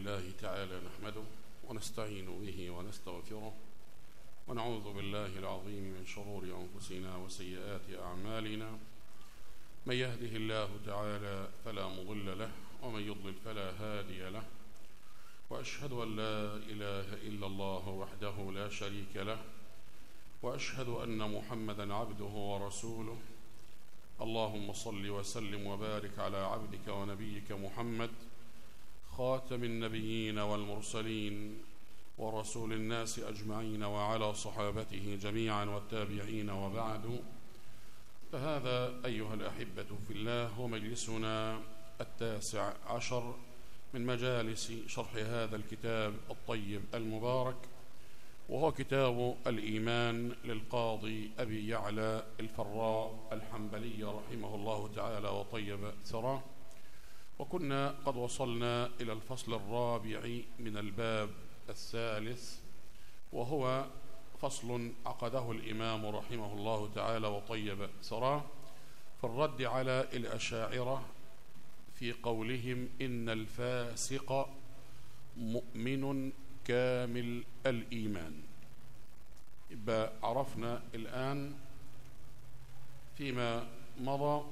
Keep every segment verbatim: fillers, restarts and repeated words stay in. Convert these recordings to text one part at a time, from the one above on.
لله تعالى نحمده ونستعين به ونستغفره ونعوذ بالله العظيم من شرور أنفسنا وسيئات أعمالنا. من يهده الله تعالى فلا مضل له ومن يضلل فلا هادي له، وأشهد أن لا إله إلا الله وحده لا شريك له، وأشهد أن محمدا عبده ورسوله. اللهم صل وسلم وبارك على عبدك ونبيك محمد خاتم النبيين والمرسلين ورسول الناس أجمعين، وعلى صحابته جميعا والتابعين، وبعد. فهذا أيها الأحبة في الله هو مجلسنا التاسع عشر من مجالس شرح هذا الكتاب الطيب المبارك، وهو كتاب الإيمان للقاضي أبي يعلى الفراء الحنبلي رحمه الله تعالى وطيب ثراه. وكنا قد وصلنا إلى الفصل الرابع من الباب الثالث، وهو فصل عقده الإمام رحمه الله تعالى وطيب ثراه في الرد على الأشاعرة في قولهم إن الفاسق مؤمن كامل الإيمان. يبقى عرفنا الآن فيما مضى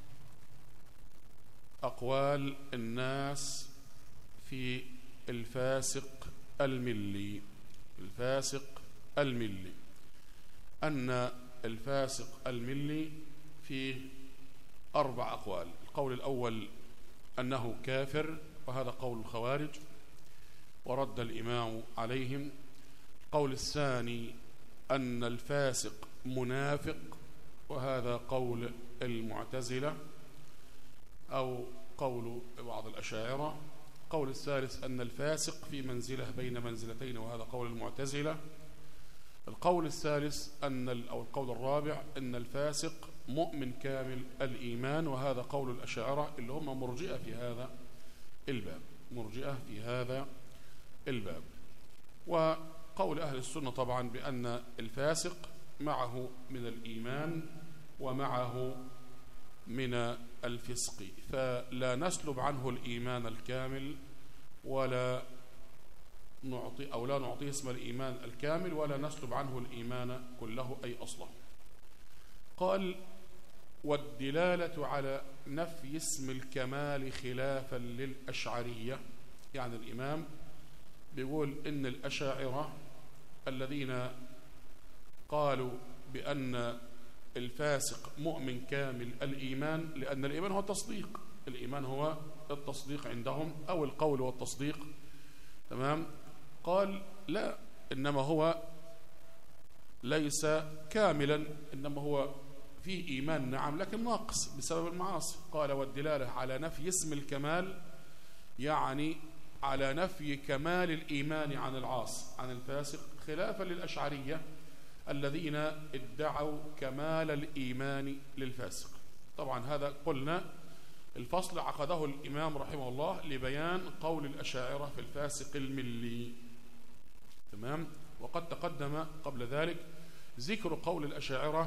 أقوال الناس في الفاسق الملي. الفاسق الملي أن الفاسق الملي فيه أربع أقوال. القول الأول أنه كافر، وهذا قول الخوارج ورد الإمام عليهم. القول الثاني أن الفاسق منافق، وهذا قول المعتزلة أو قول بعض الأشاعرة. القول الثالث أن الفاسق في منزلة بين منزلتين، وهذا قول المعتزلة. القول الثالث أن أو القول الرابع أن الفاسق مؤمن كامل الإيمان، وهذا قول الأشاعرة اللي هم مرجئة في هذا الباب، مرجئة في هذا الباب. وقول أهل السنة طبعا بأن الفاسق معه من الإيمان ومعه من الفسق، فلا نسلب عنه الإيمان الكامل ولا نعطي أو لا نعطيه اسم الإيمان الكامل، ولا نسلب عنه الإيمان كله أي أصله. قال: والدلالة على نفي اسم الكمال خلافا للأشعرية. يعني الإمام بيقول إن الأشاعرة الذين قالوا بأن الفاسق مؤمن كامل الإيمان، لأن الإيمان هو التصديق، الإيمان هو التصديق عندهم أو القول والتصديق، تمام؟ قال لا، إنما هو ليس كاملا، إنما هو فيه إيمان نعم لكن ناقص بسبب المعاصي. قال: والدلالة على نفي اسم الكمال، يعني على نفي كمال الإيمان عن العاص عن الفاسق، خلافا للأشعرية الذين ادعوا كمال الإيمان للفاسق. طبعا هذا قلنا الفصل عقده الإمام رحمه الله لبيان قول الأشاعرة في الفاسق الملي، تمام؟ وقد تقدم قبل ذلك ذكر قول الأشاعرة،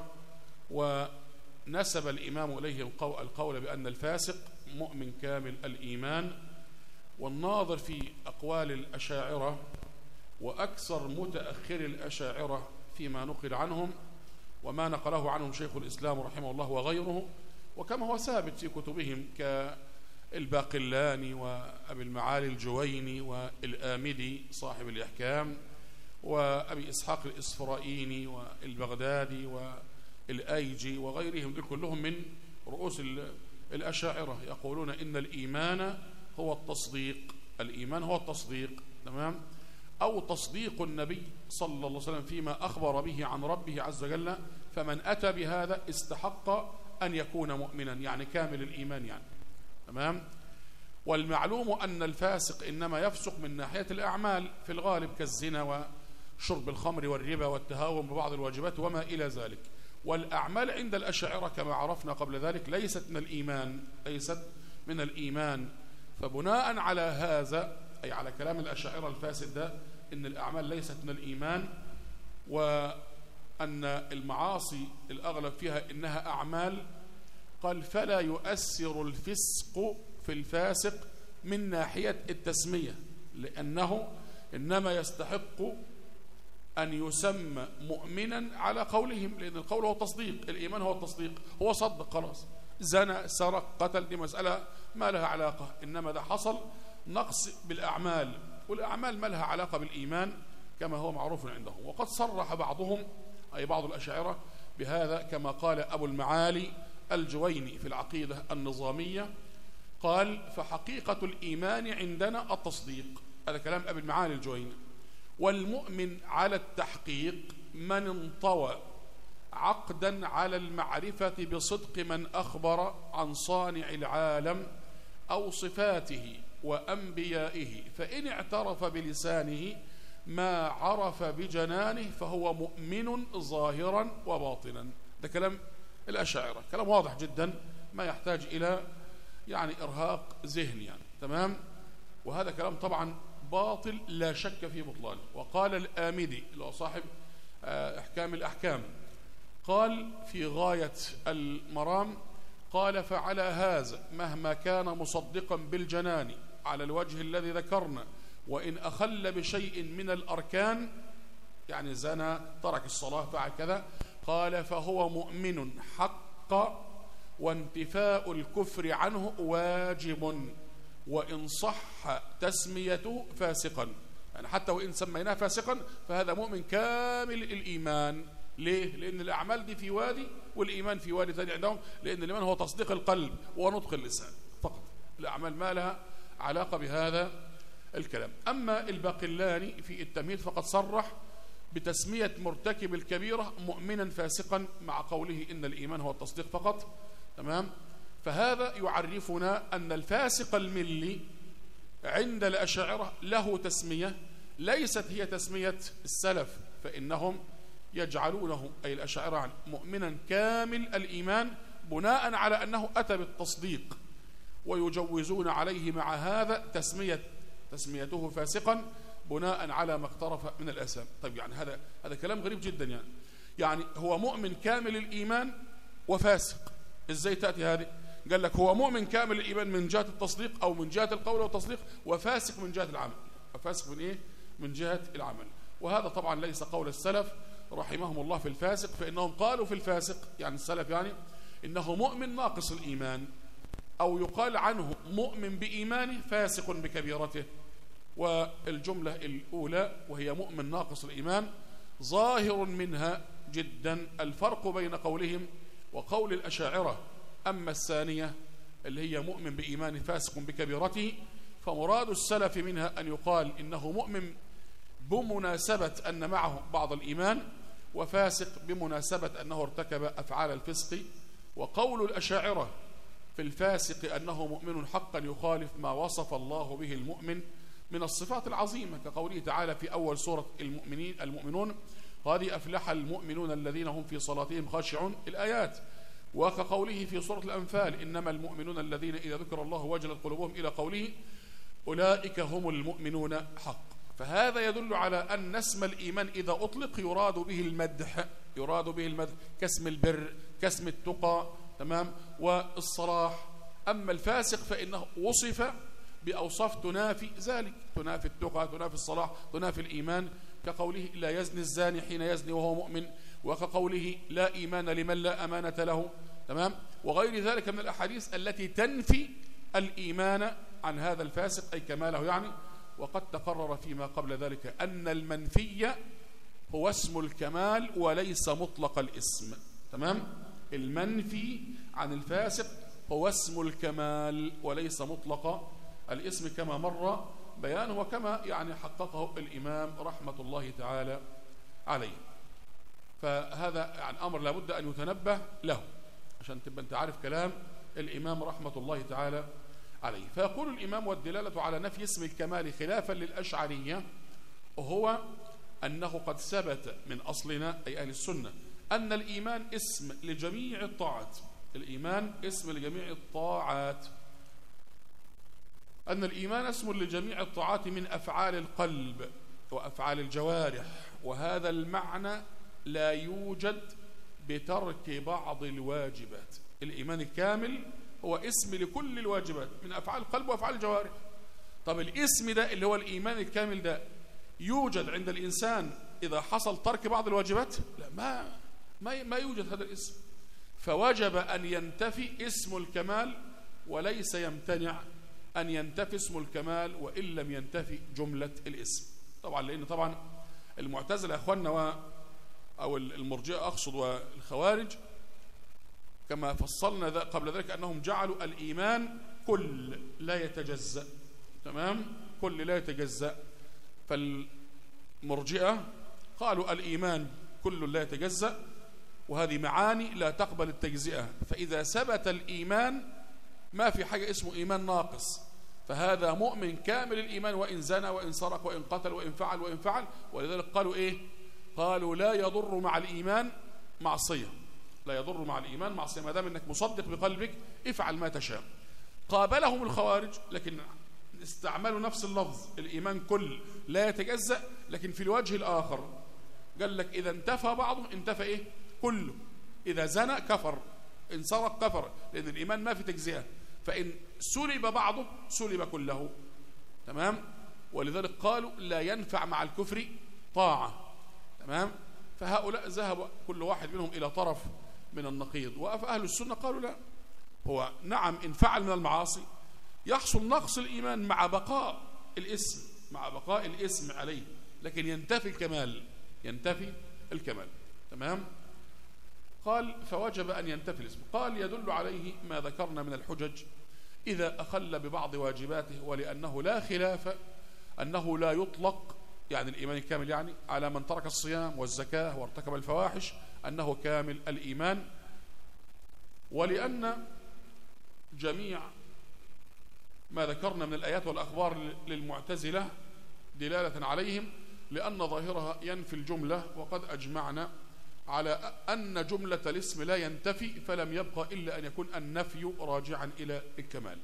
ونسب الإمام إليهم القول بأن الفاسق مؤمن كامل الإيمان. والناظر في أقوال الأشاعرة وأكثر متأخر الأشاعرة فيما نقل عنهم وما نقله عنهم شيخ الإسلام رحمه الله وغيره، وكما هو ثابت في كتبهم كالباقلاني وأبي المعالي الجويني والآمدي صاحب الإحكام وأبي إسحاق الإسفرائيني والبغدادي والآيجي وغيرهم، دول كلهم من رؤوس الأشاعرة يقولون إن الإيمان هو التصديق، الإيمان هو التصديق، تمام؟ أو تصديق النبي صلى الله عليه وسلم فيما أخبر به عن ربه عز وجل، فمن أتى بهذا استحق أن يكون مؤمنا، يعني كامل الإيمان يعني، تمام؟ والمعلوم أن الفاسق إنما يفسق من ناحية الأعمال في الغالب، كالزنا وشرب الخمر والربا والتهاون ببعض الواجبات وما إلى ذلك. والأعمال عند الأشاعرة كما عرفنا قبل ذلك ليست من الإيمان، ليست من الإيمان. فبناء على هذا، أي على كلام الأشاعرة الفاسد ده، إن الأعمال ليست من الإيمان، وأن المعاصي الأغلب فيها إنها أعمال، قال: فلا يؤثر الفسق في الفاسق من ناحية التسمية، لأنه إنما يستحق أن يسمى مؤمنا على قولهم، لأن القول هو التصديق، الإيمان هو التصديق، هو صدق خلاص، زنى سرق قتل، دي مسألة ما لها علاقة، إنما ده حصل نقص بالأعمال، والأعمال ما لها علاقة بالإيمان كما هو معروف عندهم. وقد صرح بعضهم أي بعض الأشاعرة بهذا كما قال أبو المعالي الجويني في العقيدة النظامية، قال فحقيقة الإيمان عندنا التصديق، هذا كلام أبو المعالي الجويني، والمؤمن على التحقيق من انطوى عقدا على المعرفة بصدق من أخبر عن صانع العالم أو صفاته وأنبيائه، فإن اعترف بلسانه ما عرف بجنانه فهو مؤمن ظاهرا وباطنا. ده كلام الأشاعرة، كلام واضح جدا ما يحتاج إلى يعني إرهاق ذهني يعني. تمام. وهذا كلام طبعا باطل لا شك في بطلانه. وقال الآمدي اللي هو صاحب إحكام الأحكام قال في غاية المرام، قال فعلى هذا مهما كان مصدقا بالجنان على الوجه الذي ذكرنا، وإن أخل بشيء من الأركان يعني زنى ترك الصلاة فعل كذا، قال فهو مؤمن حق، وانتفاء الكفر عنه واجب، وإن صح تسميته فاسقا، يعني حتى وإن سميناه فاسقا فهذا مؤمن كامل الإيمان. ليه؟ لأن الأعمال دي في وادي والإيمان في وادي ثاني عندهم، لأن الإيمان هو تصديق القلب ونطق اللسان فقط، الأعمال ما لها علاقة بهذا الكلام. أما الباقلاني في التمهيد فقد صرح بتسمية مرتكب الكبيرة مؤمنا فاسقا مع قوله إن الإيمان هو التصديق فقط. تمام. فهذا يعرفنا أن الفاسق الملي عند الأشاعرة له تسمية ليست هي تسمية السلف، فإنهم يجعلونه أي الأشاعرة مؤمنا كامل الإيمان بناء على أنه أتى بالتصديق، ويجوزون عليه مع هذا تسمية تسميته فاسقا بناء على ما اقترف من الآثام. طيب يعني هذا هذا كلام غريب جدا يعني يعني هو مؤمن كامل الإيمان وفاسق، إزاي تأتي هذه؟ قال لك هو مؤمن كامل الإيمان من جهة التصديق أو من جهة القول والتصديق، وفاسق من جهة العمل. فاسق من إيه؟ من جهة العمل. وهذا طبعا ليس قول السلف رحمهم الله في الفاسق، فإنهم قالوا في الفاسق يعني السلف يعني إنه مؤمن ناقص الإيمان، أو يقال عنه مؤمن بإيمانه فاسق بكبيرته. والجملة الأولى وهي مؤمن ناقص الإيمان ظاهر منها جدا الفرق بين قولهم وقول الأشاعرة. أما الثانية اللي هي مؤمن بإيمانه فاسق بكبيرته فمراد السلف منها أن يقال إنه مؤمن بمناسبة أن معه بعض الإيمان، وفاسق بمناسبة أنه ارتكب أفعال الفسق. وقول الأشاعرة في الفاسق أنه مؤمن حقا يخالف ما وصف الله به المؤمن من الصفات العظيمة، كقوله تعالى في أول سورة المؤمنين المؤمنون قد أفلح المؤمنون الذين هم في صلاتهم خاشعون الآيات، وكقوله في سورة الأنفال إنما المؤمنون الذين إذا ذكر الله وجلت قلوبهم إلى قوله أولئك هم المؤمنون حق. فهذا يدل على أن اسم الإيمان إذا أطلق يراد به المدح، يراد به المدح كاسم البر كاسم التقى. تمام. والصلاح. أما الفاسق فإنه وصف بأوصاف تنافي ذلك، تنافي التقى تنافي الصلاح تنافي الإيمان، كقوله لا يزني الزاني حين يزني وهو مؤمن، وكقوله لا إيمان لمن لا أمانة له. تمام. وغير ذلك من الأحاديث التي تنفي الإيمان عن هذا الفاسق أي كماله يعني. وقد تقرر فيما قبل ذلك أن المنفي هو اسم الكمال وليس مطلق الاسم. تمام. المنفي عن الفاسق هو اسم الكمال وليس مطلق الاسم كما مر بيانه وكما يعني حققه الإمام رحمة الله تعالى عليه. فهذا يعني أمر لابد أن يتنبه له عشان تبقى أنت عارف كلام الإمام رحمة الله تعالى عليه. فيقول الإمام والدلالة على نفي اسم الكمال خلافا للأشعرية هو أنه قد ثبت من أصلنا أي أهل السنة أن الإيمان اسم لجميع الطاعات. الإيمان اسم لجميع الطاعات، أن الإيمان اسم لجميع الطاعات من أفعال القلب وأفعال الجوارح، وهذا المعنى لا يوجد بترك بعض الواجبات. الإيمان الكامل هو اسم لكل الواجبات من أفعال القلب وأفعال الجوارح. طب الاسم ده اللي هو الإيمان الكامل ده يوجد عند الإنسان إذا حصل ترك بعض الواجبات؟ لا، ما ما ما يوجد هذا الاسم. فوجب أن ينتفي اسم الكمال، وليس يمتنع أن ينتفي اسم الكمال وإن لم ينتفي جملة الاسم. طبعا لأن طبعا المعتزلة يا أخواننا و أو المرجئة أقصد والخوارج كما فصلنا قبل ذلك أنهم جعلوا الإيمان كل لا يتجزأ. تمام؟ كل لا يتجزأ. فالمرجئة قالوا الإيمان كل لا يتجزأ، وهذه معاني لا تقبل التجزئة. فإذا ثبت الإيمان ما في حاجة اسمه إيمان ناقص، فهذا مؤمن كامل الإيمان وإن زنى وإن سرق وإن قتل وإن فعل وإن فعل. ولذلك قالوا إيه؟ قالوا لا يضر مع الإيمان معصية. لا يضر مع الإيمان معصية، ما دام أنك مصدق بقلبك افعل ما تشاء. قابلهم الخوارج لكن استعملوا نفس اللفظ الإيمان كل لا يتجزأ، لكن في الوجه الآخر قال لك إذا انتفى بعضه انتفى إيه؟ كله. إذا زنى كفر، إن سرق كفر، لأن الإيمان ما في تجزئة. فإن سلب بعضه سلب كله. تمام؟ ولذلك قالوا لا ينفع مع الكفر طاعة. تمام؟ فهؤلاء ذهبوا كل واحد منهم إلى طرف من النقيض. وأهل السنة قالوا لا، هو نعم إن فعل من المعاصي يحصل نقص الإيمان مع بقاء الاسم، مع بقاء الاسم عليه، لكن ينتفي الكمال، ينتفي الكمال. تمام؟ قال فوجب أن ينتفي الاسم. قال يدل عليه ما ذكرنا من الحجج إذا أخل ببعض واجباته، ولأنه لا خلاف أنه لا يطلق يعني الإيمان الكامل يعني على من ترك الصيام والزكاة وارتكب الفواحش أنه كامل الإيمان، ولأن جميع ما ذكرنا من الآيات والأخبار للمعتزلة دلالة عليهم، لأن ظاهرها ينفي الجملة، وقد أجمعنا على أن جملة الاسم لا ينتفي، فلم يبقى إلا أن يكون النفي راجعا إلى الكمال.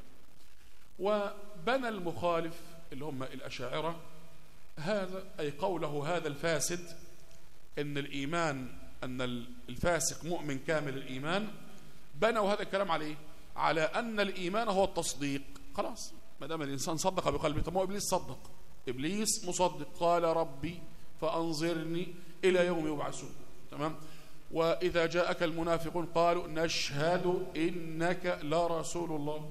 وبنى المخالف اللي هم الأشاعرة هذا، أي قوله هذا الفاسد إن الإيمان أن الفاسق مؤمن كامل الإيمان، بنوا هذا الكلام عليه على أن الإيمان هو التصديق. خلاص ما دام الإنسان صدق بقلبه. طب ما إبليس صدق، إبليس مصدق، قال ربي فأنظرني إلى يوم يبعثون. تمام؟ وإذا جاءك المنافقون قالوا نشهد إنك لرسول الله.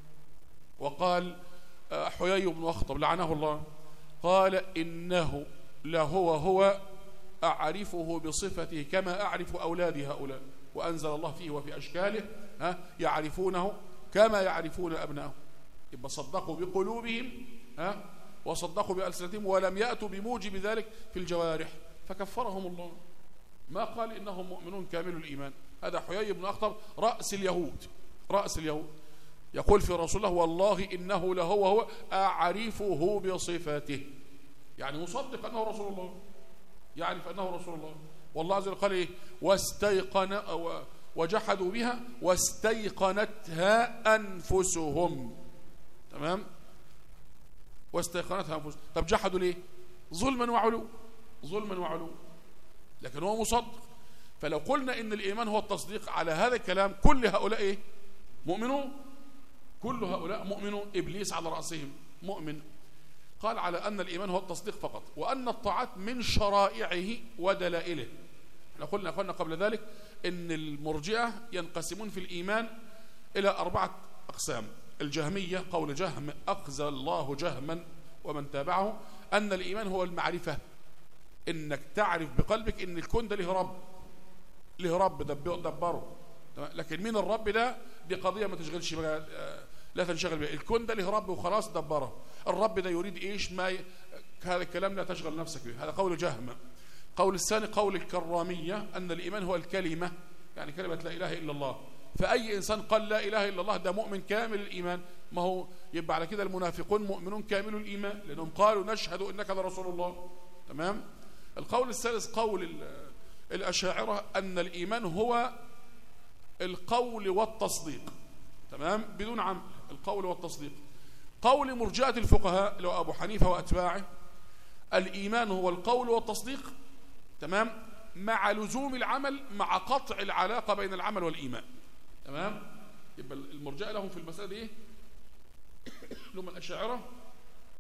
وقال حيي بن أخطب لعنه الله قال إنه لهو هو أعرفه بصفته كما أعرف أولادي هؤلاء. وأنزل الله فيه وفي أشكاله ها يعرفونه كما يعرفون أبنائهم. يبقى صدقوا بقلوبهم ها وصدقوا بألسنتهم ولم يأتوا بموجب ذلك في الجوارح فكفرهم الله. ما قال إنهم مؤمنون كامل الإيمان. هذا حيي بن أخطب رأس اليهود، رأس اليهود يقول في رسول الله والله إنه لهو هو أعرفه بصفته، يعني مصدق أنه رسول الله، يعرف أنه رسول الله. والله عز وجل قال إيه؟ واستيقن وجحدوا بها واستيقنتها أنفسهم. تمام؟ واستيقنتها أنفسهم. طب جحدوا ليه؟ ظلما وعلو، ظلما وعلو، لكن هو مصدق. فلو قلنا إن الإيمان هو التصديق على هذا الكلام كل هؤلاء إيه؟ مؤمنون، كل هؤلاء مؤمنون، إبليس على رأسهم مؤمن. قال على أن الإيمان هو التصديق فقط، وأن الطاعات من شرائعه ودلائله. احنا قلنا قلنا قبل ذلك إن المرجئة ينقسمون في الإيمان إلى أربعة أقسام. الجهمية قول جهم أخزى الله جهما ومن تابعه أن الإيمان هو المعرفة، إنك تعرف بقلبك إن الكون ده له رب، له رب دبره. لكن مين الرب ده؟ دي قضية ما تشغلش بقى، لا تنشغل بها. الكون ده له رب وخلاص دبره. الرب ده يريد إيش ما ي... هذا الكلام لا تشغل نفسك به. هذا قول جهم. قول الثاني قول الكرامية أن الإيمان هو الكلمة، يعني كلمة لا إله إلا الله. فأي إنسان قال لا إله إلا الله ده مؤمن كامل الإيمان. ما هو يبقى على كده المنافقون مؤمنون كامل الإيمان لأنهم قالوا نشهد إنك لرسول الله. تمام؟ القول الثالث قول الأشاعرة أن الإيمان هو القول والتصديق. تمام؟ بدون عمل، القول والتصديق. قول مرجئة الفقهاء لو أبو حنيفة وأتباعه الإيمان هو القول والتصديق، تمام، مع لزوم العمل مع قطع العلاقة بين العمل والإيمان. تمام؟ يبقى المرجئة لهم في المسألة دي إيه؟ لهم الأشاعرة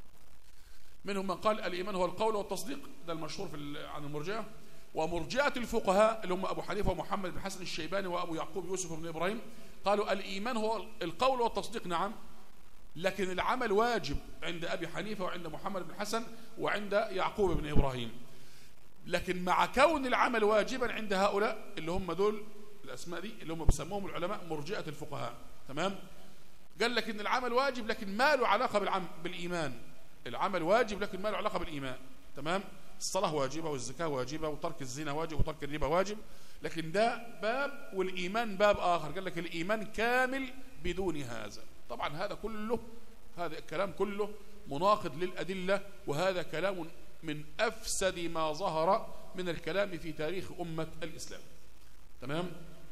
منهم من قال الإيمان هو القول والتصديق، ده المشهور في عن المرجئة. ومرجئة الفقهاء اللي هم أبو حنيفة ومحمد بن حسن الشيباني وأبو يعقوب يوسف بن إبراهيم قالوا الإيمان هو القول والتصديق، نعم، لكن العمل واجب عند أبي حنيفة وعند محمد بن حسن وعند يعقوب بن إبراهيم. لكن مع كون العمل واجبا عند هؤلاء اللي هم دول الأسماء دي اللي هم بيسموهم العلماء مرجئة الفقهاء، تمام، قال لك إن العمل واجب لكن ما له علاقة بالعمل بالإيمان. العمل واجب لكن ما له علاقة بالإيمان، تمام. الصلاة واجبة والزكاة واجبة وترك الزنا واجب وترك الربا واجب، لكن ده باب والإيمان باب آخر. قال لك الإيمان كامل بدون هذا. طبعا هذا كله هذا الكلام كله مناقض للأدلة، وهذا كلام من أفسد ما ظهر من الكلام في تاريخ أمة الإسلام، تمام.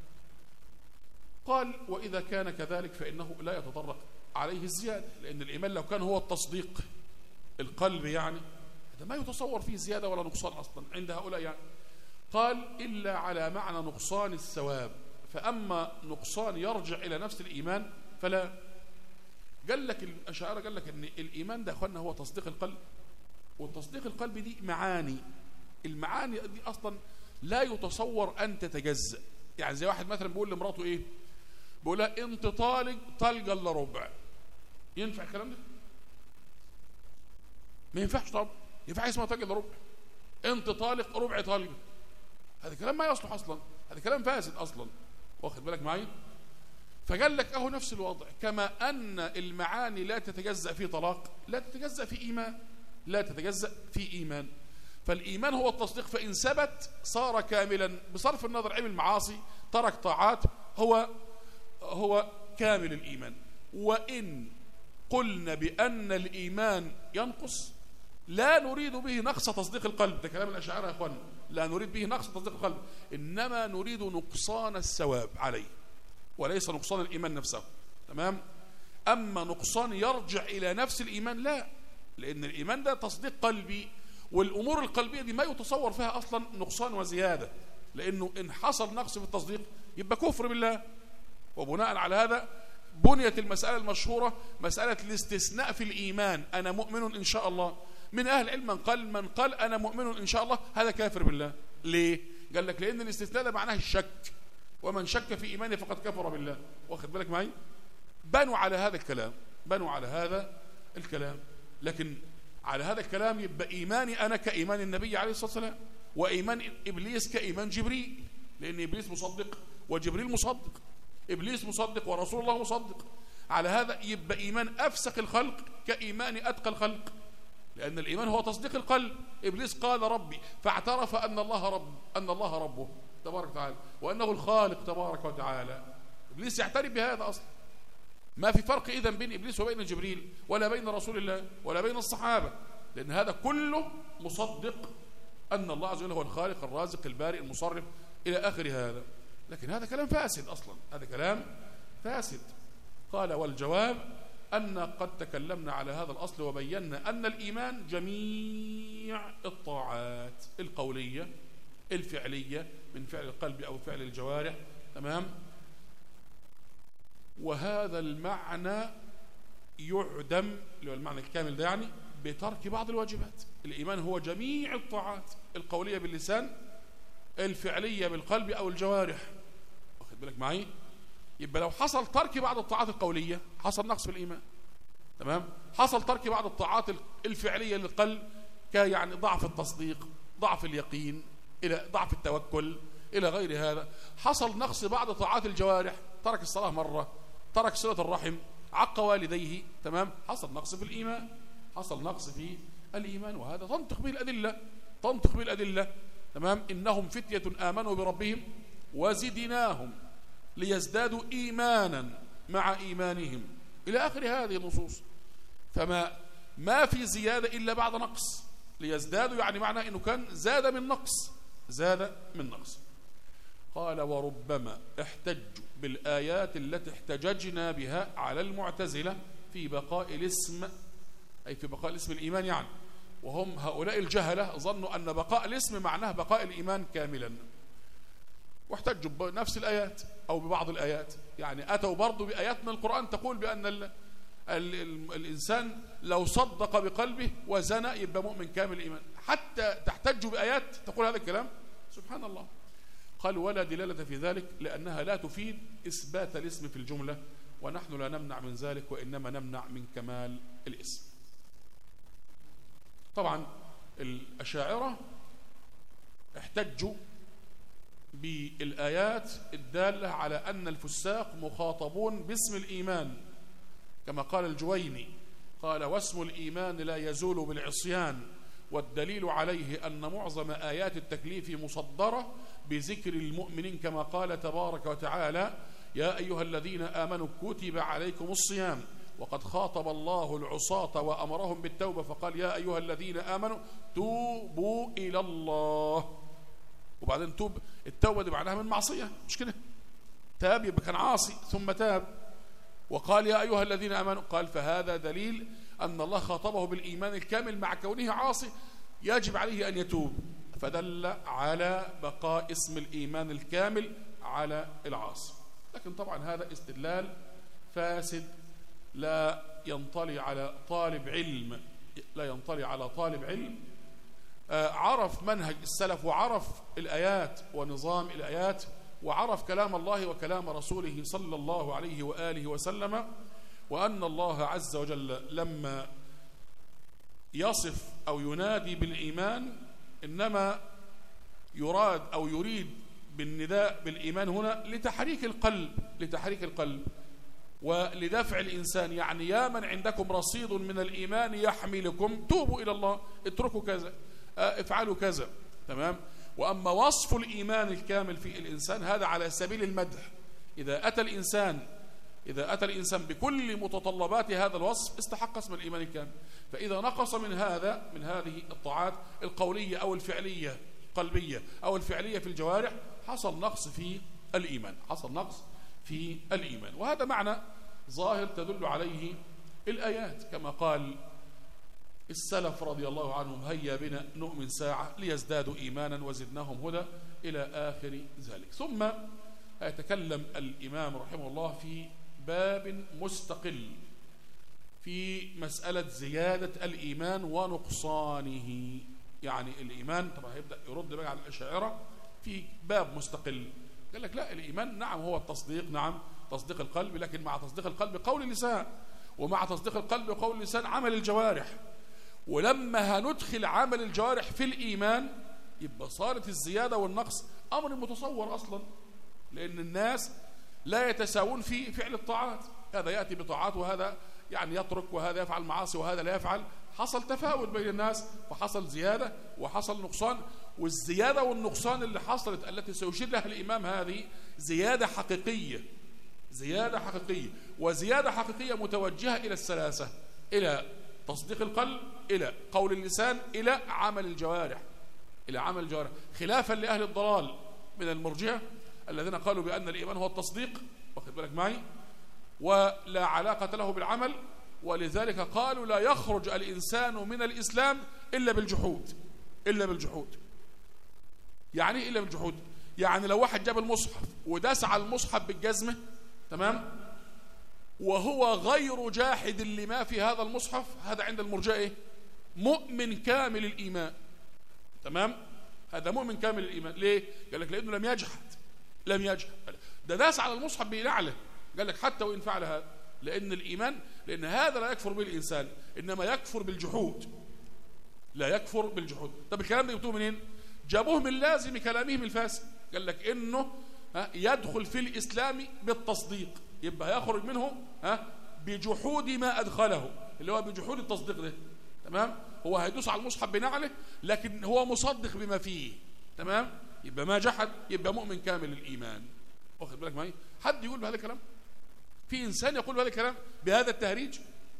قال وإذا كان كذلك فإنه لا يتطرق عليه الزيادة، لأن الإيمان لو كان هو التصديق القلب يعني هذا ما يتصور فيه زيادة ولا نقصان أصلا عند هؤلاء يعني. قال إلا على معنى نقصان الثواب، فأما نقصان يرجع إلى نفس الإيمان فلا. قال لك الأشاعرة قال لك أن الإيمان ده أخوانا هو تصديق القلب، والتصديق القلب دي معاني، المعاني دي أصلا لا يتصور أن تتجزأ. يعني زي واحد مثلا بيقول لمراته إيه، بيقول لها أنت طالق طلقة إلا ربع، ينفع الكلام ده؟ ما ينفعش طبعا. ينفع اسمها طلقة إلا ربع؟ أنت طالق ربع طلقة، هذا كلام ما يصلح أصلا، هذا كلام فاسد أصلا، واخد بالك معي؟ فقال لك أهو نفس الوضع، كما أن المعاني لا تتجزأ في طلاق لا تتجزأ في إيمان، لا تتجزأ في إيمان. فالإيمان هو التصديق، فإن ثبت صار كاملا بصرف النظر عن المعاصي، ترك طاعات، هو هو كامل الإيمان. وإن قلنا بأن الإيمان ينقص لا نريد به نقص تصديق القلب، ده كلام الأشاعرة يا أخوان، لا نريد به نقص تصديق القلب، إنما نريد نقصان الثواب عليه وليس نقصان الإيمان نفسه، تمام. أما نقصان يرجع إلى نفس الإيمان لا، لأن الإيمان ده تصديق قلبي، والأمور القلبية دي ما يتصور فيها أصلا نقصان وزيادة، لأنه إن حصل نقص في التصديق يبقى كفر بالله. وبناء على هذا بنيت المسألة المشهورة مسألة الاستثناء في الإيمان، أنا مؤمن إن شاء الله. من أهل العلم من قال من قال أنا مؤمن إن شاء الله هذا كافر بالله. ليه؟ قال لك لأن الاستثناء ده معناه الشك، ومن شك في إيمانه فقد كفر بالله، واخد بالك معي؟ بنوا على هذا الكلام، بنوا على هذا الكلام، لكن على هذا الكلام يبقى إيماني أنا كإيمان النبي عليه الصلاة والسلام، وإيمان إبليس كإيمان جبريل، لأن إبليس مصدق وجبريل مصدق، إبليس مصدق ورسول الله مصدق. على هذا يبقى إيمان أفسق الخلق كإيمان أتقى الخلق، لأن الإيمان هو تصديق القلب. إبليس قال ربي، فاعترف أن الله رب أن الله ربه تبارك وتعالى، وأنه الخالق تبارك وتعالى. إبليس يعترف بهذا أصلا. ما في فرق إذن بين إبليس وبين جبريل، ولا بين رسول الله، ولا بين الصحابة، لأن هذا كله مصدق أن الله عز وجل هو الخالق الرازق البارئ المصرف إلى آخر هذا. لكن هذا كلام فاسد أصلا، هذا كلام فاسد. قال والجواب أن قد تكلمنا على هذا الأصل وبينا أن الإيمان جميع الطاعات القولية الفعلية من فعل القلب أو فعل الجوارح، تمام. وهذا المعنى يعدم، اللي هو المعنى الكامل ده، يعني بترك بعض الواجبات. الإيمان هو جميع الطاعات القولية باللسان الفعلية بالقلب أو الجوارح، واخد بالك معي؟ يبقى لو حصل ترك بعض الطاعات القولية حصل نقص في الإيمان، تمام. حصل ترك بعض الطاعات الفعلية للقلب كيعني ضعف التصديق، ضعف اليقين، إلى ضعف التوكل إلى غير هذا. حصل نقص بعض طاعات الجوارح، ترك الصلاة مرة، ترك صلة الرحم، عق والديه، تمام. حصل نقص في الإيمان، حصل نقص في الإيمان، وهذا تنطق به الأدلة، تنطق به الأدلة، تمام. إنهم فتية آمنوا بربهم وزدناهم ليزدادوا إيمانا مع إيمانهم إلى آخر هذه النصوص. فما ما في زيادة إلا بعد نقص، ليزدادوا يعني معنى إنه كان زاد من نقص، زاد من نقص. قال وربما احتجوا بالآيات التي احتججنا بها على المعتزلة في بقاء الاسم، أي في بقاء الاسم الإيمان يعني، وهم هؤلاء الجهلة ظنوا أن بقاء الاسم معناه بقاء الإيمان كاملا، واحتجوا بنفس الآيات أو ببعض الآيات، يعني أتوا برضو بآيات من القرآن تقول بأن ال ال الإنسان لو صدق بقلبه وزنى يبقى مؤمن كامل الإيمان، حتى تحتج بآيات تقول هذا الكلام؟ سبحان الله. قال ولا دلالة في ذلك لأنها لا تفيد إثبات الاسم في الجملة، ونحن لا نمنع من ذلك وإنما نمنع من كمال الاسم. طبعا الأشاعرة احتجوا بالآيات الدالة على أن الفساق مخاطبون باسم الإيمان، كما قال الجويني قال واسم الإيمان لا يزول بالعصيان، والدليل عليه أن معظم آيات التكليف مصدرة بذكر المؤمنين، كما قال تبارك وتعالى يا أيها الذين آمنوا كتب عليكم الصيام، وقد خاطب الله العصاة وأمرهم بالتوبة فقال يا أيها الذين آمنوا توبوا إلى الله. وبعدين توب، التوبة دي معناها من معصية، مش كده؟ تاب يبقى كان عاصي ثم تاب، وقال يا أيها الذين آمنوا، قال فهذا دليل أن الله خاطبه بالإيمان الكامل مع كونه عاصي يجب عليه أن يتوب، فدل على بقاء اسم الإيمان الكامل على العاصي. لكن طبعا هذا استدلال فاسد لا ينطلي على طالب علم، لا ينطلي على طالب علم عرف منهج السلف وعرف الآيات ونظام الآيات وعرف كلام الله وكلام رسوله صلى الله عليه وآله وسلم، وأن الله عز وجل لما يصف أو ينادي بالإيمان إنما يراد أو يريد بالنداء بالإيمان هنا لتحريك القلب، لتحريك القلب ولدفع الإنسان، يعني يا من عندكم رصيد من الإيمان يحملكم توبوا إلى الله، اتركوا كذا، افعلوا كذا، تمام. وأما وصف الإيمان الكامل في الإنسان هذا على سبيل المدح، إذا أتى الإنسان إذا أتى الإنسان بكل متطلبات هذا الوصف استحق اسم الإيمان الكامل. فإذا نقص من هذا من هذه الطاعات القولية أو الفعلية القلبية أو الفعلية في الجوارح حصل نقص في الإيمان، حصل نقص في الإيمان. وهذا معنى ظاهر تدل عليه الآيات، كما قال السلف رضي الله عنهم هيا بنا نؤمن ساعة ليزدادوا إيمانا وزدناهم هدى إلى آخر ذلك. ثم يتكلم الإمام رحمه الله في باب مستقل في مسألة زيادة الإيمان ونقصانه، يعني الإيمان طبعا هيبدأ يرد بقى على الأشاعرة في باب مستقل. قال لك لا، الإيمان نعم هو التصديق، نعم تصديق القلب، لكن مع تصديق القلب قول اللسان، ومع تصديق القلب وقول اللسان عمل الجوارح. ولما هندخل عمل الجوارح في الإيمان يبقى صارت الزيادة والنقص أمر متصور أصلا، لأن الناس لا يتساوون في فعل الطاعات، هذا يأتي بطاعات وهذا يعني يترك وهذا يفعل معاصي وهذا لا يفعل، حصل تفاوت بين الناس فحصل زيادة وحصل نقصان. والزيادة والنقصان اللي حصلت التي سيشير لها الإمام هذه زيادة حقيقية، زيادة حقيقية وزيادة حقيقية متوجهة إلى الثلاثة، إلى تصديق القلب، إلى قول اللسان، إلى عمل الجوارح، إلى عمل الجوارح، خلافا لأهل الضلال من المرجئة الذين قالوا بأن الإيمان هو التصديق، واخد بالك معي، ولا علاقة له بالعمل، ولذلك قالوا لا يخرج الإنسان من الإسلام إلا بالجحود، إلا بالجحود. يعني إلا بالجحود، يعني لو واحد جاب المصحف وداس على المصحف بالجزمة، تمام، وهو غير جاحد لما في هذا المصحف، هذا عند المرجئة إيه؟ مؤمن كامل الإيمان، تمام، هذا مؤمن كامل الإيمان. ليه؟ قال لك لأنه لم يجحد، لم يجحد، ده داس على المصحف بنعله، قال لك حتى وإن فعل هذا، لأن الإيمان، لأن هذا لا يكفر به الإنسان، إنما يكفر بالجحود، لا يكفر بالجحود. طب الكلام ده جبتوه منين؟ جابوه من لازم كلامهم الفاسد، قال لك إنه يدخل في الإسلام بالتصديق، يبقى يخرج منه ها بجحود ما أدخله، اللي هو بجحود التصديق ده، تمام. هو هيدوس على المصحف بنعله لكن هو مصدق بما فيه، تمام، يبقى ما جحد، يبقى مؤمن كامل الإيمان، واخد بالك معي؟ حد يقول بهذا الكلام؟ في إنسان يقول بهذا الكلام بهذا التهريج؟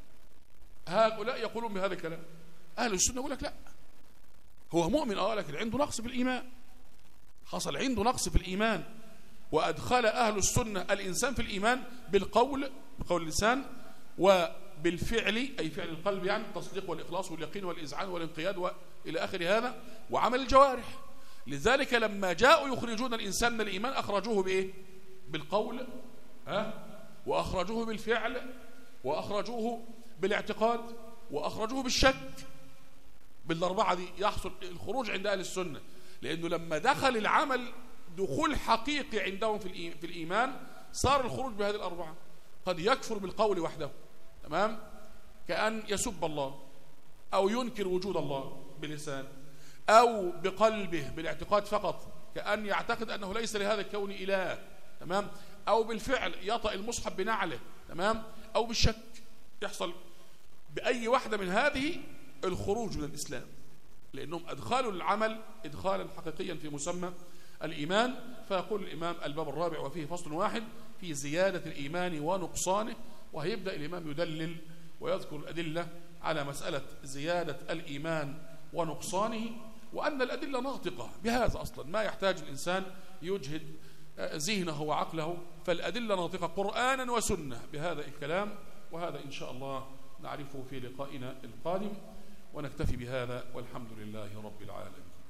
هؤلاء يقولون بهذا الكلام. أهل السنة يقول لك لا، هو مؤمن اه لكن عنده نقص في الإيمان، حصل عنده نقص في الإيمان. وأدخل أهل السنة الإنسان في الإيمان بالقول، بقول اللسان، وبالفعل أي فعل القلب، يعني التصديق والإخلاص واليقين والإذعان والانقياد وإلى آخر هذا، وعمل الجوارح. لذلك لما جاءوا يخرجون الإنسان من الإيمان أخرجوه بإيه؟ بالقول، ها، وأخرجوه بالفعل، وأخرجوه بالاعتقاد، وأخرجوه بالشك. بالأربعة دي يحصل الخروج عند أهل السنة، لأنه لما دخل العمل دخول حقيقي عندهم في الإيمان صار الخروج بهذه الأربعة. قد يكفر بالقول وحده، تمام، كأن يسب الله أو ينكر وجود الله بلسان، أو بقلبه بالاعتقاد فقط كأن يعتقد أنه ليس لهذا الكون إله، تمام، أو بالفعل يطأ المصحف بنعله، تمام، أو بالشك. يحصل بأي واحدة من هذه الخروج من الإسلام، لأنهم أدخلوا العمل إدخالا حقيقيا في مسمى الإيمان. فيقول الإمام الباب الرابع وفيه فصل واحد في زيادة الإيمان ونقصانه، وهيبدأ الإمام يدلل ويذكر الأدلة على مسألة زيادة الإيمان ونقصانه، وأن الأدلة ناطقة بهذا أصلا، ما يحتاج الإنسان يجهد ذهنه وعقله، فالأدلة ناطقة قرآنا وسنة بهذا الكلام. وهذا إن شاء الله نعرفه في لقائنا القادم، ونكتفي بهذا والحمد لله رب العالمين.